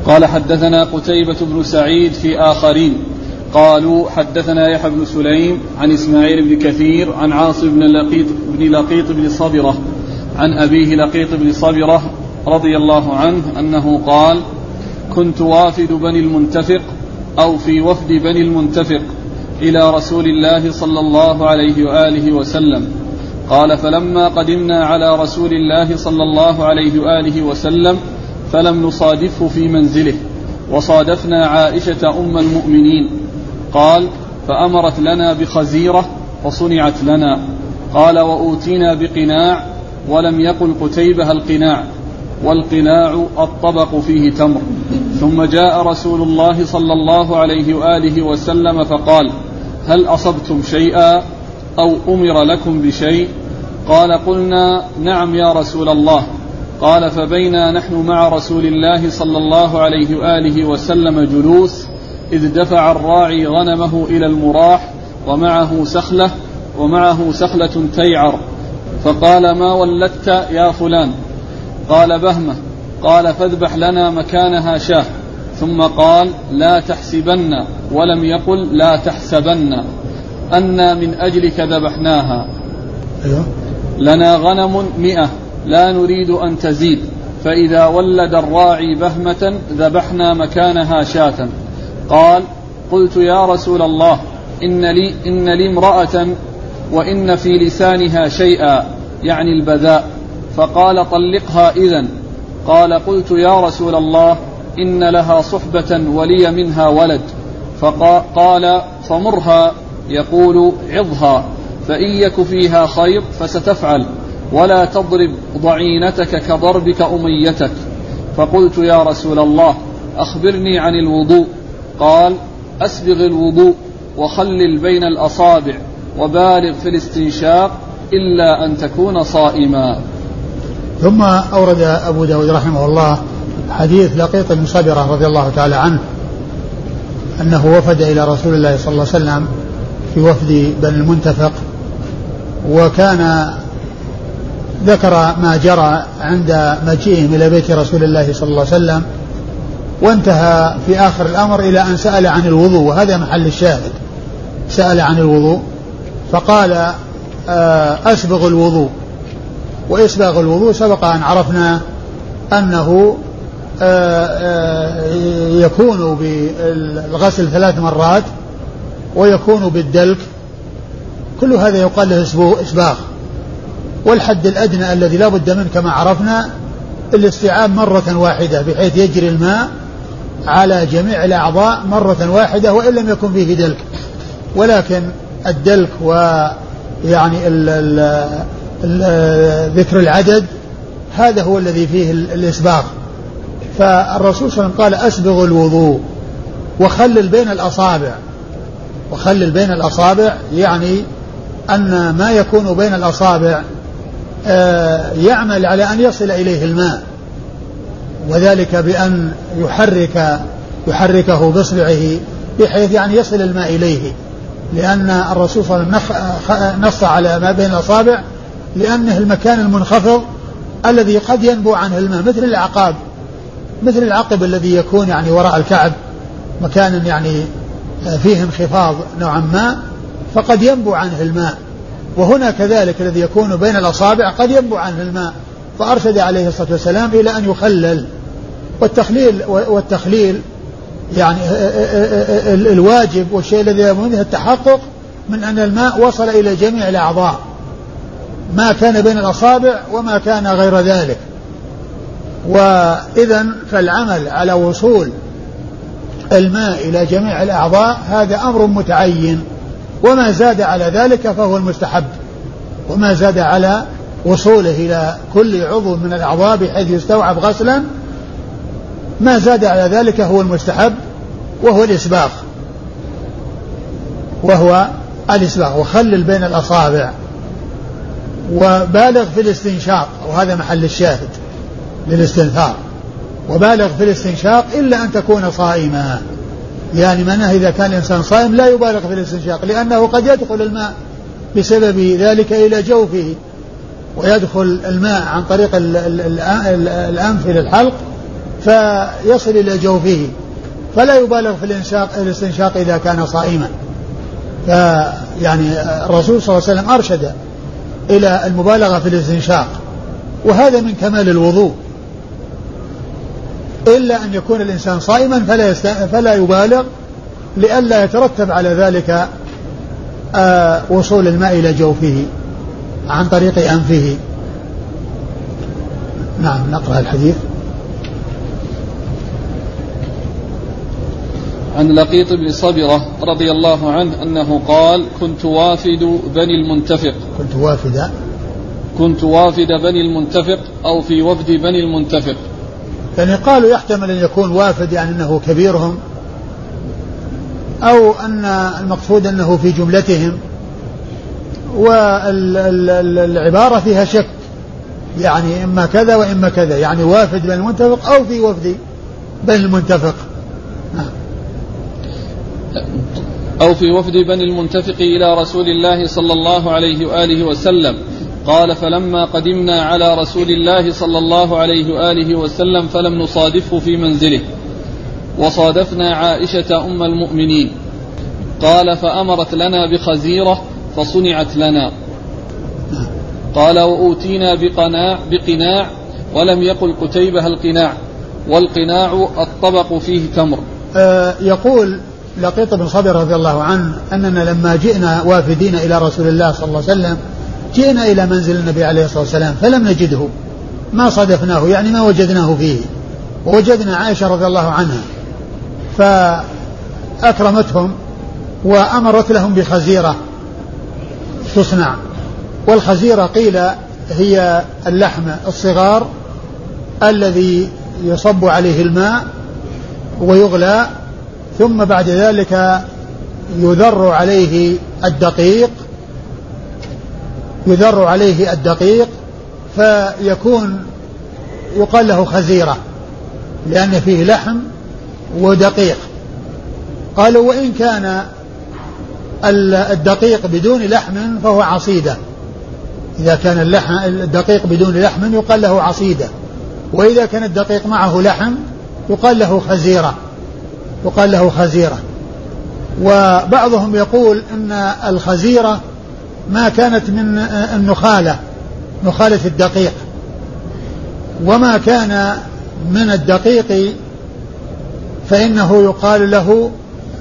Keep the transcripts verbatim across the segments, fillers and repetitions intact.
قال حدثنا قتيبة بن سعيد في آخرين قالوا حدثنا يحيى بن سليم عن إسماعيل بن كثير عن عاصم بن لقيط بن, لقيط بن صبرة عن أبيه لقيط بن صبرة رضي الله عنه أنه قال كنت وافد بني المنتفق أو في وفد بني المنتفق إلى رسول الله صلى الله عليه وآله وسلم. قال فلما قدمنا على رسول الله صلى الله عليه وآله وسلم فلم نصادفه في منزله وصادفنا عائشة أم المؤمنين. قال فأمرت لنا بخزيرة فصنعت لنا. قال وأوتينا بقناع ولم يقل قتيبة القناع، والقناع الطبق فيه تمر. ثم جاء رسول الله صلى الله عليه وآله وسلم فقال هل أصبتم شيئا أو أمر لكم بشيء؟ قال قلنا نعم يا رسول الله. قال فبينا نحن مع رسول الله صلى الله عليه وآله وسلم جلوس إذ دفع الراعي غنمه إلى المراح ومعه سخلة ومعه سخلة تيعر، فقال ما ولدت يا فلان؟ قال بهمة. قال فاذبح لنا مكانها شاه. ثم قال لا تحسبن، ولم يقل لا تحسبن، أنا من أجلك ذبحناها. لنا غنم مئة لا نريد أن تزيد، فإذا ولد الراعي بهمة ذبحنا مكانها شاة. قال قلت يا رسول الله إن لي, إن لي امرأة وإن في لسانها شيئا، يعني البذاء، فقال طلقها إذن. قال قلت يا رسول الله إن لها صحبة ولي منها ولد. فقال فمرها، يقول عظها، فإن يك فيها خير فستفعل، ولا تضرب ضعينتك كضربك أميتك. فقلت يا رسول الله أخبرني عن الوضوء. قال أسبغ الوضوء وخلل بين الأصابع وبالغ في الاستنشاق إلا أن تكون صائما. ثم أورد أبو داود رحمه الله حديث لقيط بن صبرة رضي الله تعالى عنه أنه وفد إلى رسول الله صلى الله عليه وسلم في وفد بني المنتفق، وكان ذكر ما جرى عند مجيئهم إلى بيت رسول الله صلى الله عليه وسلم، وانتهى في آخر الأمر إلى أن سأل عن الوضوء، وهذا محل الشاهد. سأل عن الوضوء فقال أسبغ الوضوء. وإسباغ الوضوء سبق أن عرفنا أنه يكون بالغسل ثلاث مرات ويكون بالدلك، كل هذا يقال له إسباغ. والحد الأدنى الذي لا بد منه كما عرفنا الاستيعاب مرة واحدة، بحيث يجري الماء على جميع الأعضاء مرة واحدة وإن لم يكن فيه دلك. ولكن الدلك ويعني ال ال ال ذكر العدد هذا هو الذي فيه الإسباغ. فالرسول صلى الله عليه وسلم قال أسبغ الوضوء وخلل بين الأصابع. وخلل بين الأصابع يعني أن ما يكون بين الأصابع يعمل على أن يصل إليه الماء، وذلك بأن يحرك يحركه بإصبعه بحيث يعني يصل الماء إليه، لأن الرسول صلى الله عليه وسلم نص على ما بين الأصابع لأنه المكان المنخفض الذي قد ينبو عنه الماء، مثل العقاب، مثل العقب الذي يكون يعني وراء الكعب، مكان يعني فيه انخفاض نوعا ما فقد ينبو عنه الماء. وهنا كذلك الذي يكون بين الأصابع قد ينبو عنه الماء، فأرشد عليه الصلاة والسلام إلى أن يخلل. والتخليل والتخليل يعني الواجب والشيء الذي يلزم منه التحقق من أن الماء وصل إلى جميع الأعضاء، ما كان بين الأصابع وما كان غير ذلك. وإذا فالعمل على وصول الماء إلى جميع الأعضاء هذا أمر متعين، وما زاد على ذلك فهو المستحب، وما زاد على وصوله إلى كل عضو من الأعضاء بحيث يستوعب غسلا، ما زاد على ذلك هو المستحب وهو الإسباغ وهو الإسباغ وخلل بين الأصابع وبالغ في الاستنشاق، وهذا محل الشاهد للاستنثار، وبالغ في الاستنشاق إلا أن تكون صائما، يعني معناه إذا كان الإنسان صائم لا يبالغ في الاستنشاق، لأنه قد يدخل الماء بسبب ذلك إلى جوفه، ويدخل الماء عن طريق الأنف إلى الحلق فيصل إلى جوفه، فلا يبالغ في الاستنشاق إذا كان صائما. فيعني الرسول صلى الله عليه وسلم أرشد إلى المبالغة في الاستنشاق، وهذا من كمال الوضوء، إلا أن يكون الإنسان صائما فلا, فلا يبالغ لئلا يترتب على ذلك آه وصول الماء إلى جوفه عن طريق أنفه. نعم نقرأ الحديث. عن لقيط بن صبرة رضي الله عنه أنه قال كنت وافد بني المنتفق كنت وافد كنت وافد بني المنتفق أو في وفد بني المنتفق. يعني قالوا يحتمل أن يكون وافد يعني أنه كبيرهم، أو أن المقصود أنه في جملتهم، والعبارة فيها شك، يعني إما كذا وإما كذا، يعني وافد بني المنتفق أو في وفد بني المنتفق. أو في وفد بني المنتفق إلى رسول الله صلى الله عليه وآله وسلم. قال فلما قدمنا على رسول الله صلى الله عليه وآله وسلم فلم نصادفه في منزله، وصادفنا عائشة أم المؤمنين. قال فأمرت لنا بخزيرة فصنعت لنا. قال وأوتينا بقناع, بقناع ولم يقل قتيبة القناع، والقناع الطبق فيه تمر. آه يقول لقيط بن صبر رضي الله عنه أننا لما جئنا وافدين إلى رسول الله صلى الله عليه وسلم جئنا إلى منزل النبي عليه الصلاة والسلام فلم نجده، ما صادفناه، يعني ما وجدناه فيه، ووجدنا عائشة رضي الله عنها فأكرمتهم وأمرت لهم بخزيرة تصنع. والخزيرة قيل هي اللحم الصغار الذي يصب عليه الماء ويغلى، ثم بعد ذلك يذر عليه الدقيق يذر عليه الدقيق فيكون يقال له خزيرة لأن فيه لحم ودقيق. قالوا وإن كان الدقيق بدون لحم فهو عصيدة، إذا كان اللحم الدقيق بدون لحم يقال له عصيدة، وإذا كان الدقيق معه لحم يقال له خزيرة يقال له خزيرة. وبعضهم يقول أن الخزيرة ما كانت من النخالة، نخالة الدقيق، وما كان من الدقيق فإنه يقال له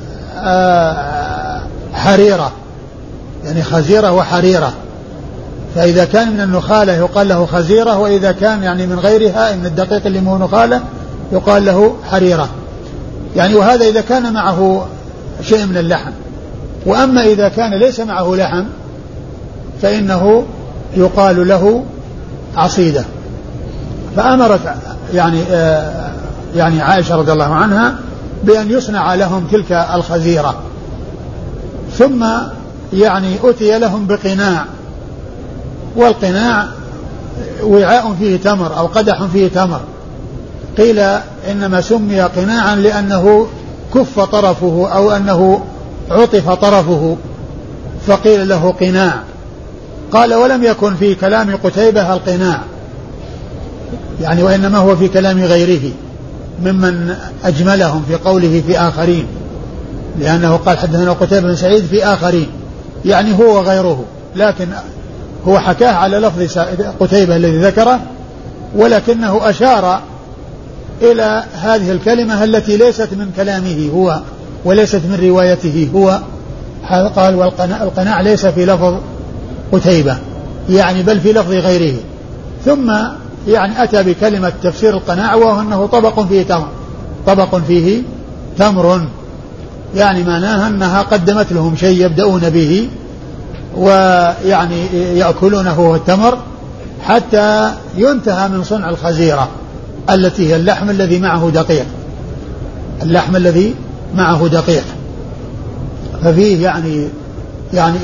حريرة، يعني خزيرة وحريرة. فإذا كان من النخالة يقال له خزيرة، وإذا كان يعني من غيرها من الدقيق اللي مو نخالة يقال له حريرة، يعني وهذا إذا كان معه شيء من اللحم. وأما إذا كان ليس معه لحم فإنه يقال له عصيدة. فأمرت يعني آه يعني عائشة رضي الله عنها بأن يصنع لهم تلك الخزيرة، ثم يعني أتي لهم بقناع، والقناع وعاء فيه تمر أو قدح فيه تمر. قيل إنما سمي قناعا لأنه كف طرفه أو أنه عطف طرفه فقيل له قناع. قال ولم يكن في كلام قتيبة القناع، يعني وإنما هو في كلام غيره ممن أجملهم في قوله في آخرين، لأنه قال حدثنا قتيبة بن سعيد في آخرين، يعني هو وغيره، لكن هو حكاه على لفظ قتيبة الذي ذكره، ولكنه أشار إلى هذه الكلمة التي ليست من كلامه هو وليست من روايته هو. قال والقناع ليس في لفظ قتيبة، يعني بل في لفظ غيره. ثم يعني أتى بكلمة تفسير القناع وهو أنه طبق فيه تمر، طبق فيه تمر، يعني معناها أنها قدمت لهم شيء يبدأون به ويعني يأكلونه هو التمر حتى ينتهى من صنع الخزيرة التي هي اللحم الذي معه دقيق، اللحم الذي معه دقيق. ففيه يعني يعني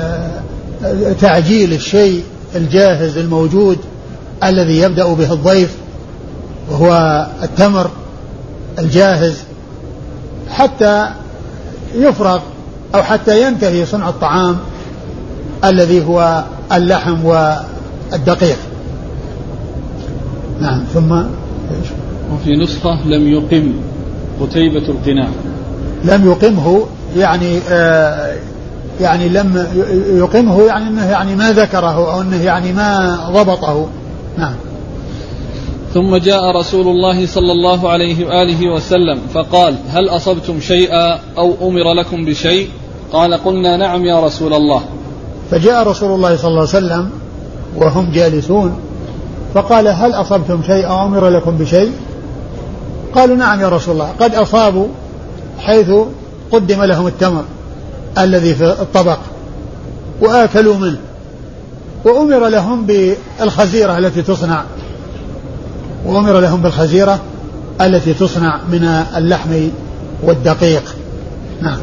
تعجيل الشيء الجاهز الموجود الذي يبدأ به الضيف وهو التمر الجاهز حتى يفرغ أو حتى ينتهي صنع الطعام الذي هو اللحم والدقيق. نعم. ثم وفي نسخة لم يقم قتيبة القناع. لم يقمه يعني آه يعني لم يقمه يعني انه يعني ما ذكره او انه يعني ما ضبطه. نعم. ثم جاء رسول الله صلى الله عليه وآله وسلم فقال هل أصبتم شيئا أو أمر لكم بشيء؟ قال قلنا نعم يا رسول الله. فجاء رسول الله صلى الله عليه وسلم وهم جالسون فقال هل أصبتم شيء أو أمر لكم بشيء؟ قالوا نعم يا رسول الله، قد أصابوا حيث قدم لهم التمر الذي في الطبق وآكلوا منه، وأمر لهم بالخزيرة التي تصنع وأمر لهم بالخزيرة التي تصنع من اللحم والدقيق. نعم.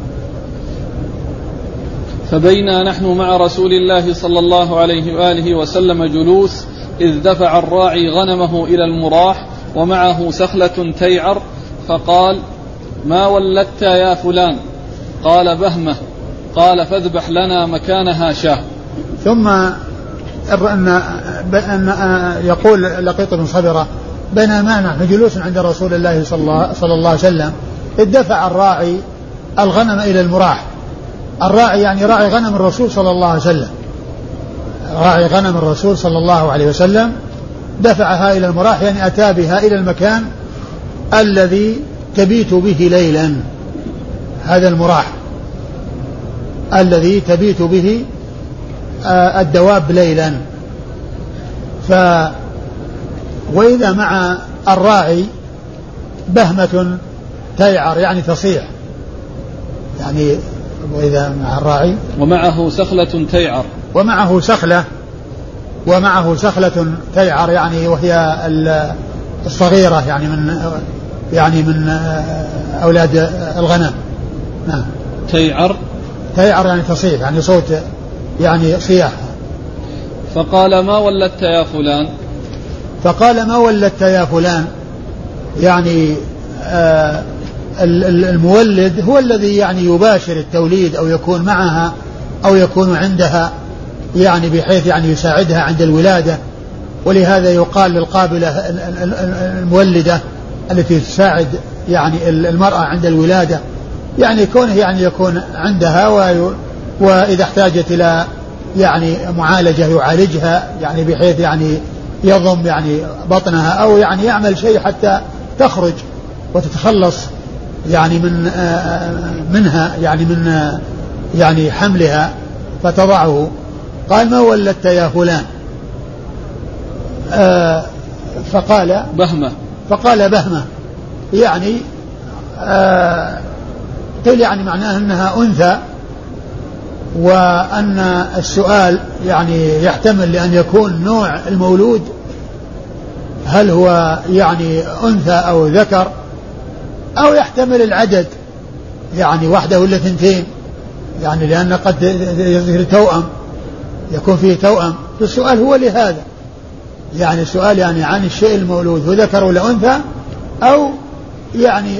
فبينا نحن مع رسول الله صلى الله عليه وآله وسلم جلوس إذ دفع الراعي غنمه إلى المراح ومعه سخلة تيعر فقال ما ولدت يا فلان؟ قال بهمة. قال فاذبح لنا مكانها شاه. ثم أن يقول لقيط بن صبرة بينما نحن جلوس عند رسول الله صلى الله, صلى الله عليه وسلم إذ دفع الراعي الغنم إلى المراح. الراعي يعني راعي غنم الرسول صلى الله عليه وسلم، راعي غنم الرسول صلى الله عليه وسلم دفعها إلى المراح يعني أتى بها إلى المكان الذي تبيت به ليلا. هذا المراح الذي تبيت به الدواب ليلا. ف وإذا مع الراعي بهمة تيعر يعني تصيح، يعني وإذا مع الراعي ومعه سخلة تيعر ومعه سخلة ومعه سخلة تيعر يعني وهي الصغيرة يعني من يعني من أولاد الغنم. نعم. تيعر تيعر يعني تصيح يعني صوت يعني صياح. فقال ما ولدت يا فلان؟ فقال ما ولدت يا فلان يعني آه المولد هو الذي يعني يباشر التوليد أو يكون معها أو يكون عندها يعني بحيث يعني يساعدها عند الولادة، ولهذا يقال للقابلة المولدة التي تساعد يعني المرأة عند الولادة يعني كونه يعني يكون عندها وإذا احتاجت إلى يعني معالجة يعالجها يعني بحيث يعني يضم يعني بطنها أو يعني يعمل شيء حتى تخرج وتتخلص يعني من منها يعني من يعني حملها فتضعه. قال ما ولدت يا فلان؟ آه فقال بهمة. فقال بهمة يعني آه قيل يعني معناه أنها أنثى، وأن السؤال يعني يحتمل لأن يكون نوع المولود هل هو يعني أنثى أو ذكر، أو يحتمل العدد يعني واحدة ولا ثنتين يعني لأن قد يصير توأم يكون فيه توأم. فالسؤال هو لهذا يعني السؤال يعني عن الشيء المولود هو ذكر ولا أنثى أو يعني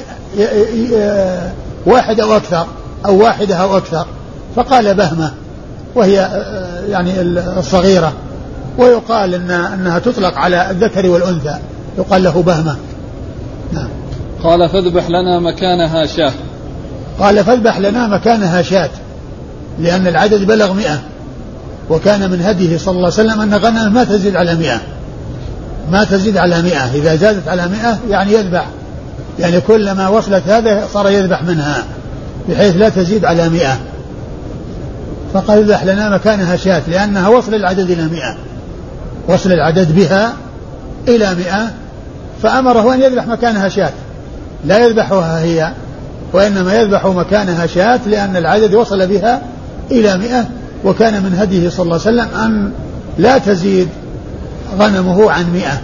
واحد أو أكثر أو واحدة أو أكثر. فقال بهمة وهي يعني الصغيرة، ويقال إن أنها تطلق على الذكر والأنثى يقال له بهمة. نعم. قال فاذبح لنا مكانها شاة. قال فاذبح لنا مكانها شاة لأن العدد بلغ مئة، وكان من هديه صلى الله عليه وسلم أن غنم ما تزيد على مئة ما تزيد على مئة إذا زادت على مئة يعني يذبح يعني كلما وصلت هذا صار يذبح منها بحيث لا تزيد على مئة. فقال اذبح لنا مكانها شاة لأنها وصل العدد إلى مئة وصل العدد بها إلى مئة، فأمره أن يذبح مكانها شاة لا يذبحها هي وإنما يذبح مكانها شاة لأن العدد وصل بها إلى مئة، وكان من هديه صلى الله عليه وسلم أن لا تزيد غنمه عن مئة.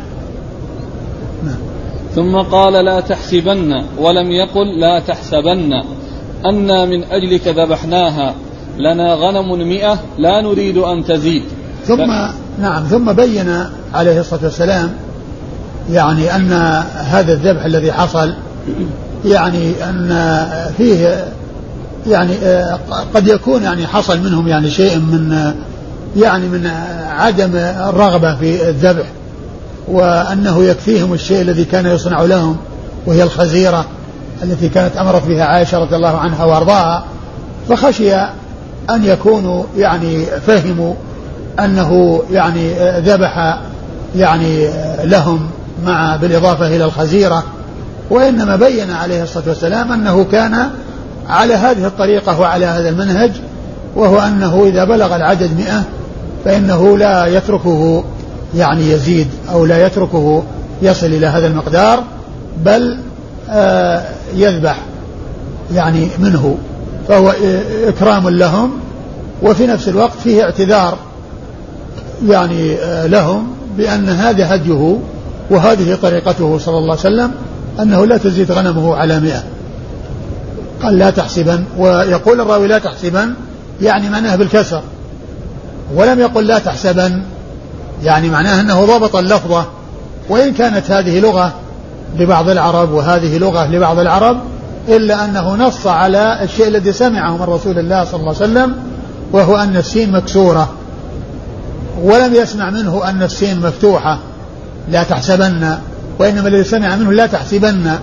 ثم قال لا تحسبن ولم يقل لا تحسبن أنا من أجلك ذبحناها لنا غنم مئة لا نريد أن تزيد. ثم نعم ثم بين عليه الصلاة والسلام يعني أن هذا الذبح الذي حصل يعني أن فيه يعني قد يكون يعني حصل منهم يعني شيء من يعني من عدم الرغبة في الذبح وأنه يكفيهم الشيء الذي كان يصنع لهم وهي الخزيرة التي كانت أمرت بها عائشة رضي الله عنها وأرضاها، فخشي أن يكونوا يعني فهموا أنه يعني ذبح يعني لهم مع بالإضافة إلى الخزيرة، وإنما بين عليه الصلاة والسلام أنه كان على هذه الطريقة وعلى هذا المنهج، وهو أنه إذا بلغ العدد مئة فإنه لا يتركه يعني يزيد أو لا يتركه يصل إلى هذا المقدار، بل آه يذبح يعني منه، فهو إكرام لهم وفي نفس الوقت فيه اعتذار يعني آه لهم بأن هذا هديه وهذه طريقته صلى الله عليه وسلم، أنه لا تزيد غنمه على مئة. قال لا تحسبن، ويقول الراوي لا تحسبن يعني معناه بالكسر، ولم يقل لا تحسبن يعني معناه أنه ضبط اللفظة، وإن كانت هذه لغة لبعض العرب وهذه لغة لبعض العرب، إلا أنه نص على الشيء الذي سمعه من رسول الله صلى الله عليه وسلم، وهو أن السين مكسورة، ولم يسمع منه أن السين مفتوحة لا تحسبن، وإنما الذي سمع منه لا تحسبن.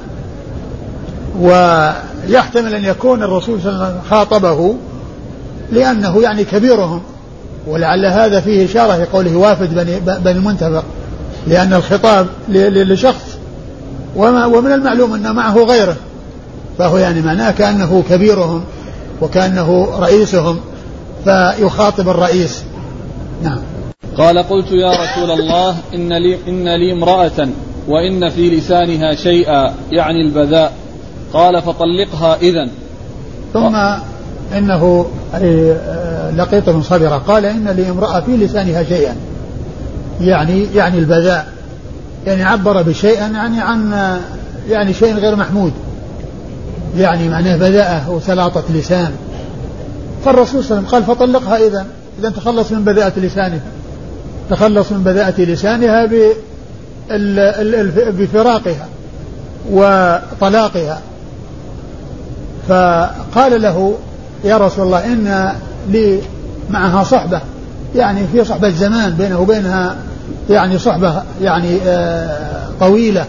ويحتمل أن يكون الرسول صلى الله عليه وسلم خاطبه لأنه يعني كبيرهم، ولعل هذا فيه إشارة لقوله وافد بني, بني المنتفق، لأن الخطاب لشخص ومن المعلوم أن معه غيره، فهو يعني معناه كأنه كبيرهم وكأنه رئيسهم فيخاطب الرئيس. نعم. قال قلت يا رسول الله إن لي, إن لي امرأة وإن في لسانها شيئا يعني البذاء، قال فطلقها إذن. ثم إنه لقيط بن صبرة قال إن لي امرأة في لسانها شيئا يعني يعني البذاء، يعني عبر بشيئا يعني عن يعني شيء غير محمود، يعني معناه بذاءة وسلاطة لسان. فالرسول صلى الله عليه وسلم قال فطلقها إذن، إذن تخلص من بذاءة لسانها، تخلص من بذاءة لسانها بفراقها وطلاقها. فقال له يا رسول الله إن لي معها صحبة، يعني في صحبة زمان بينه وبينها يعني صحبة يعني آه طويلة،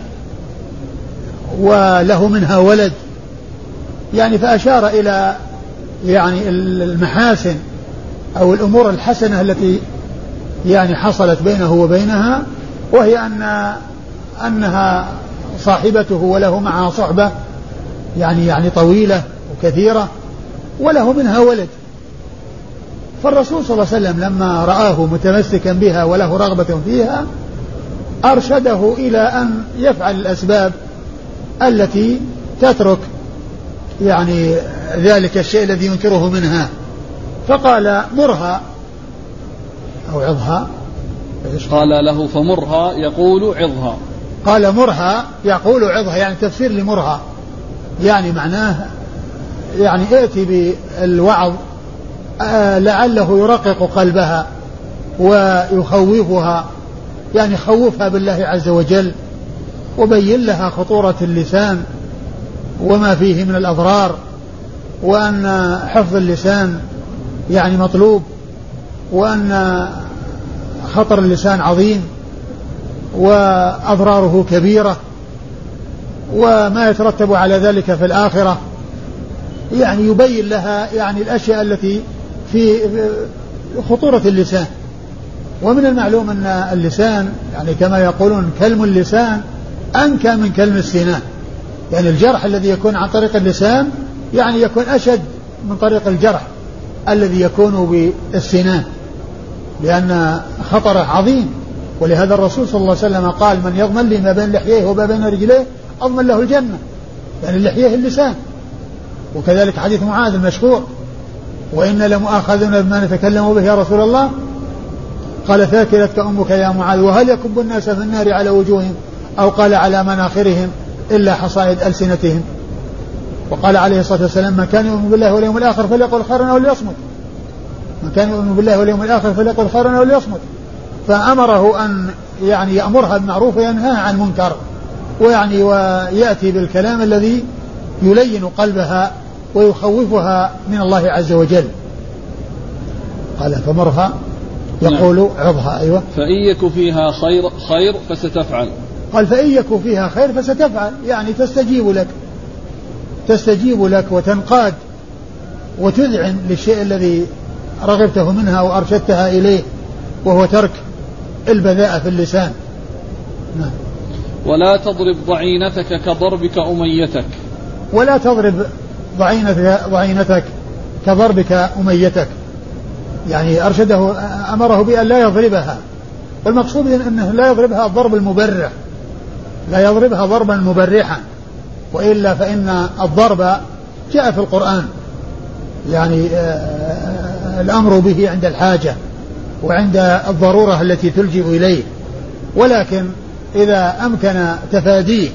وله منها ولد، يعني فأشار إلى يعني المحاسن أو الأمور الحسنة التي يعني حصلت بينه وبينها، وهي أن أنها صاحبته وله معها صحبة يعني يعني طويلة وكثيرة وله منها ولد. فالرسول صلى الله عليه وسلم لما رآه متمسكا بها وله رغبة فيها أرشده إلى أن يفعل الأسباب التي تترك يعني ذلك الشيء الذي ينكره منها، فقال مرها أو عظها. قال له فمرها يقول عظها، قال مرها يقول عظها، يعني تفسير لمرها يعني معناه يعني ائتي بالوعظ آه لعله يرقق قلبها ويخوفها، يعني خوفها بالله عز وجل، وبين لها خطورة اللسان وما فيه من الأضرار، وأن حفظ اللسان يعني مطلوب، وأن خطر اللسان عظيم وأضراره كبيرة، وما يترتب على ذلك في الآخرة، يعني يبين لها يعني الأشياء التي في خطورة اللسان. ومن المعلوم أن اللسان يعني كما يقولون كلم اللسان أنكى من كلم السنان، يعني الجرح الذي يكون عن طريق اللسان يعني يكون أشد من طريق الجرح الذي يكون بالسنان، لأن خطره عظيم. ولهذا الرسول صلى الله عليه وسلم قال من يضمن لي ما بين لحييه وما بين رجليه أضمن له الجنة، يعني اللحية اللسان. وكذلك حديث معاذ المشهور وإن لمؤاخذون بما نتكلم به يا رسول الله، قال ثاكلتك أمك يا معاذ وهل يكب الناس في النار على وجوههم أو قال على مناخرهم إلا حصائد ألسنتهم. وقال عليه الصلاة والسلام من كان يؤمن بالله واليوم الآخر فليقل خيرا أو ليصمت، من كان يؤمن بالله واليوم الآخر فليقل خيرا أو ليصمت. فأمره أن يعني يأمرها بالمعروف وينهى عن المنكر، ويعني ويأتي بالكلام الذي يلين قلبها ويخوفها من الله عز وجل. قال فمرها يقول عظها. أيوة. فإن يك فيها خير خير فستفعل. قال فإن يك فيها خير فستفعل، يعني تستجيب لك تستجيب لك وتنقاد وتذعن للشيء الذي رغبته منها وأرشدتها إليه، وهو ترك البذاءة في اللسان. نعم. ولا تضرب ضعينتك كضربك أميتك. ولا تضرب ضعينتك, ضعينتك كضربك أميتك، يعني أرشده أمره بأن لا يضربها، والمقصود أنه لا يضربها الضرب المبرح، لا يضربها ضربا مبرحا، وإلا فإن الضرب جاء في القرآن يعني الأمر به عند الحاجة وعند الضرورة التي تلجئ إليه، ولكن إذا أمكن تفاديه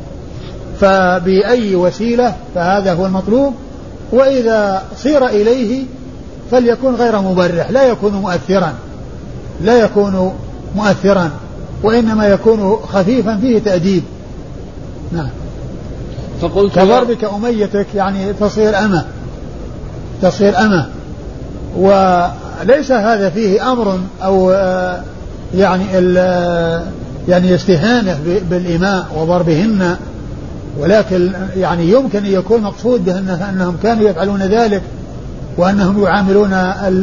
فبأي وسيلة فهذا هو المطلوب، وإذا صير إليه فليكن غير مبرح، لا يكون مؤثرا لا يكون مؤثرا وإنما يكون خفيفا فيه تأديب. نعم. فقلت كضربك أميتك، يعني تصير أمة تصير أمة وليس هذا فيه أمر أو يعني يعني استهانة بالإماء وضربهن، ولكن يعني يمكن أن يكون مقصود به أنهم كانوا يفعلون ذلك، وأنهم يعاملون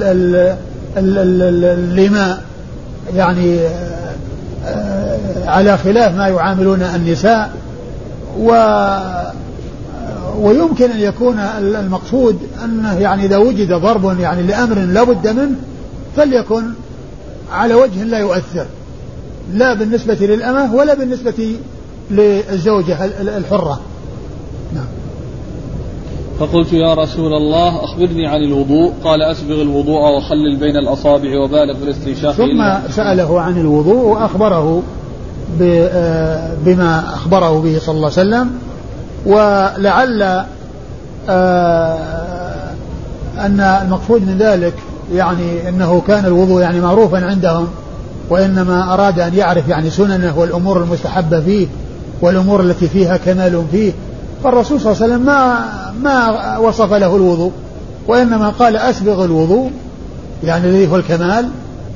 الإماء يعني على خلاف ما يعاملون النساء، و ويمكن أن يكون المقصود أنه يعني إذا وجد ضرب يعني لأمر لا بد منه فليكن على وجه لا يؤثر، لا بالنسبة للأمة ولا بالنسبة للزوجة الحرة. نعم. فقلت يا رسول الله أخبرني عن الوضوء، قال أسبغ الوضوء وخلل بين الأصابع وبالغ في الاستنشاق. ثم سأله عن الوضوء وأخبره بما أخبره به صلى الله عليه وسلم، ولعل أن المقصود من ذلك يعني أنه كان الوضوء يعني معروفا عندهم، وإنما أراد أن يعرف يعني سننه والأمور المستحبة فيه والأمور التي فيها كمال فيه، فالرسول صلى الله عليه وسلم ما ما وصف له الوضوء، وإنما قال أسبغ الوضوء يعني الذي هو الكمال،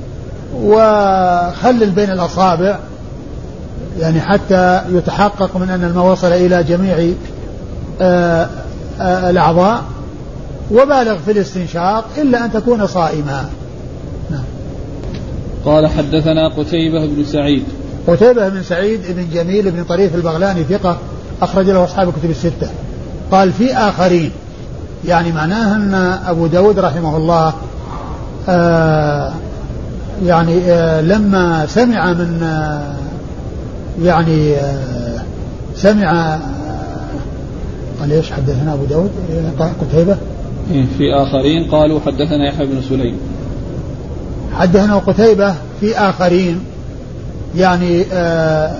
وخلل بين الأصابع يعني حتى يتحقق من أن الماء وصل إلى جميع آآ آآ الأعضاء، وبالغ في الاستنشاق إلا أن تكون صائما. نعم. قال حدثنا قتيبة بن سعيد. قتيبة بن سعيد بن جميل بن طريف البغلاني ثقة أخرج له أصحاب الكتب الستة. قال في آخرين، يعني معناه أن أبو داود رحمه الله يعني لما سمع من يعني سمع قال ايش حدثنا ابو داود قتيبة في آخرين قالوا حدثنا يحيى بن سليم. حدثنا قتيبة في آخرين يعني آه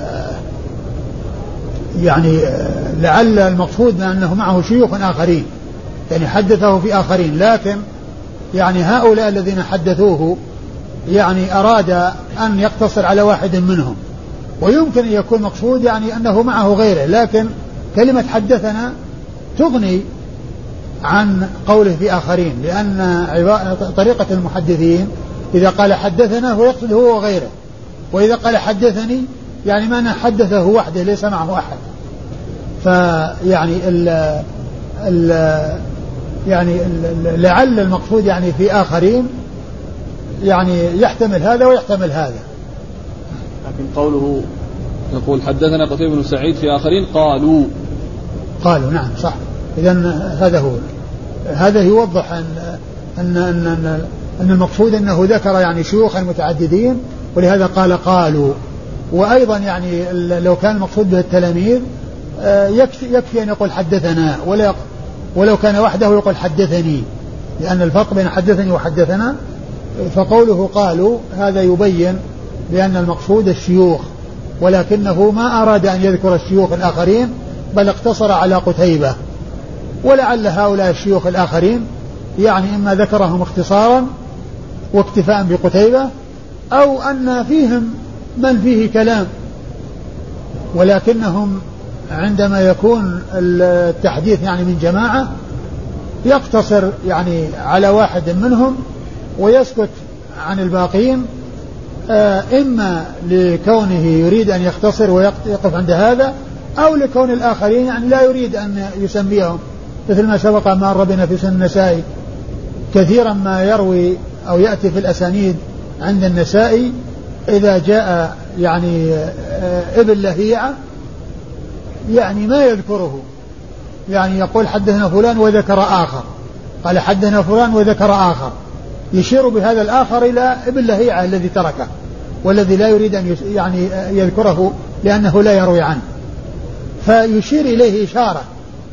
يعني آه لعل المقصود أنه معه شيوخ آخرين، يعني حدثه في آخرين، لكن يعني هؤلاء الذين حدثوه يعني أراد أن يقتصر على واحد منهم، ويمكن أن يكون مقصود يعني أنه معه غيره، لكن كلمة حدثنا تغني عن قوله في آخرين، لأن طريقة المحدثين إذا قال حدثنا هو يقصد هو وغيره، وإذا قال حدثني يعني معنى حدثه وحده ليس معه أحد، فيعني ال ال يعني ال لعل المقصود يعني في آخرين يعني يحتمل هذا ويحتمل هذا. لكن قوله يقول حدثنا قتيبة بن سعيد في آخرين قالوا قالوا نعم صح. إذن هذا هو، هذا يوضح أن أن أن, أن, أن المقصود أنه ذكر يعني شيوخا متعددين، ولهذا قال قالوا. وأيضا يعني لو كان المقصود به التلاميذ يكفي, يكفي أن يقول حدثنا، ولا ولو كان وحده يقول حدثني، لأن الفرق بين حدثني وحدثنا. فقوله قالوا هذا يبين بأن المقصود الشيوخ، ولكنه ما أراد أن يذكر الشيوخ الآخرين بل اقتصر على قتيبة، ولعل هؤلاء الشيوخ الآخرين يعني إما ذكرهم اختصارا واكتفاء بقتيبة، أو أن فيهم من فيه كلام، ولكنهم عندما يكون التحديث يعني من جماعة يقتصر يعني على واحد منهم ويسكت عن الباقين إما لكونه يريد أن يختصر ويقف عند هذا، أو لكون الآخرين يعني لا يريد أن يسميهم، مثل ما سبق ما ربنا في سنن النسائي كثيرا ما يروي أو يأتي في الأسانيد عند النسائي إذا جاء يعني ابن لهيعة يعني ما يذكره، يعني يقول حدثنا فلان وذكر آخر، قال حدثنا فلان وذكر آخر، يشير بهذا الآخر إلى ابن لهيعة الذي تركه والذي لا يريد أن يعني يذكره لأنه لا يروي عنه، فيشير إليه إشارة،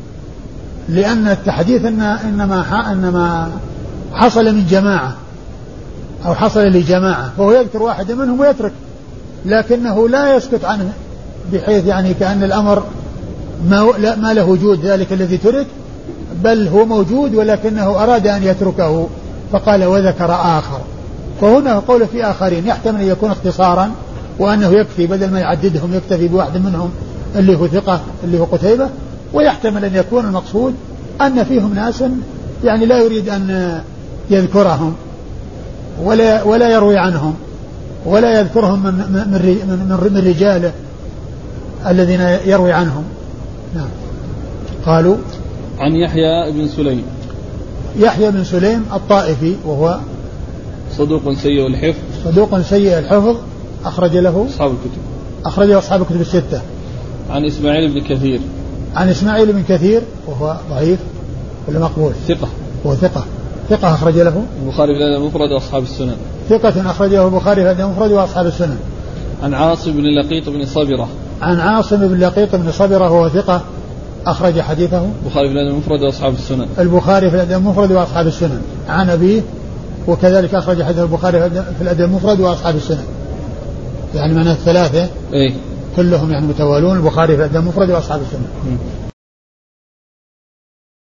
لأن التحديث إنما إنما حصل من جماعة أو حصل لجماعة، فهو يذكر واحد منهم ويترك، لكنه لا يسكت عنه بحيث يعني كأن الأمر ما, ما له وجود ذلك الذي ترك، بل هو موجود ولكنه أراد أن يتركه فقال وذكر آخر. فهنا قول في آخرين يحتمل أن يكون اختصارا وأنه يكفي بدل ما يعددهم يكتفي بواحد منهم اللي هو ثقة اللي هو قتيبة، ويحتمل أن يكون المقصود أن فيهم ناس يعني لا يريد أن يذكرهم ولا ولا يروي عنهم ولا يذكرهم من من من, من رجاله الذين يروي عنهم. نعم. قالوا عن يحيى بن سليم. يحيى بن سليم الطائفي وهو صدوق سيء الحفظ صدوق سيء الحفظ أخرج له أصحاب الكتب أخرج أصحاب الكتب الستة. عن إسماعيل بن كثير. عن إسماعيل بن كثير وهو ضعيف ولا مقبول؟ ثقة. هو ثقة ثقة أخرج له البخاري في الأدب المفرد وأصحاب السنن. ثقة أخرجه البخاري في الأدب المفرد وأصحاب السنن. عن عاصم بن لقيط بن صبرة. عن عاصم بن لقيط بن صبرة وهو ثقة أخرج حديثه البخاري في الأدب المفرد وأصحاب السنن. البخاري في الأدب المفرد وأصحاب السنن. عن أبيه وكذلك أخرج حديث البخاري في الأدب المفرد وأصحاب السنن، يعني من الثلاثة إيه؟ كلهم يعني متوالون، البخاري في الأدب المفرد وأصحاب السنن.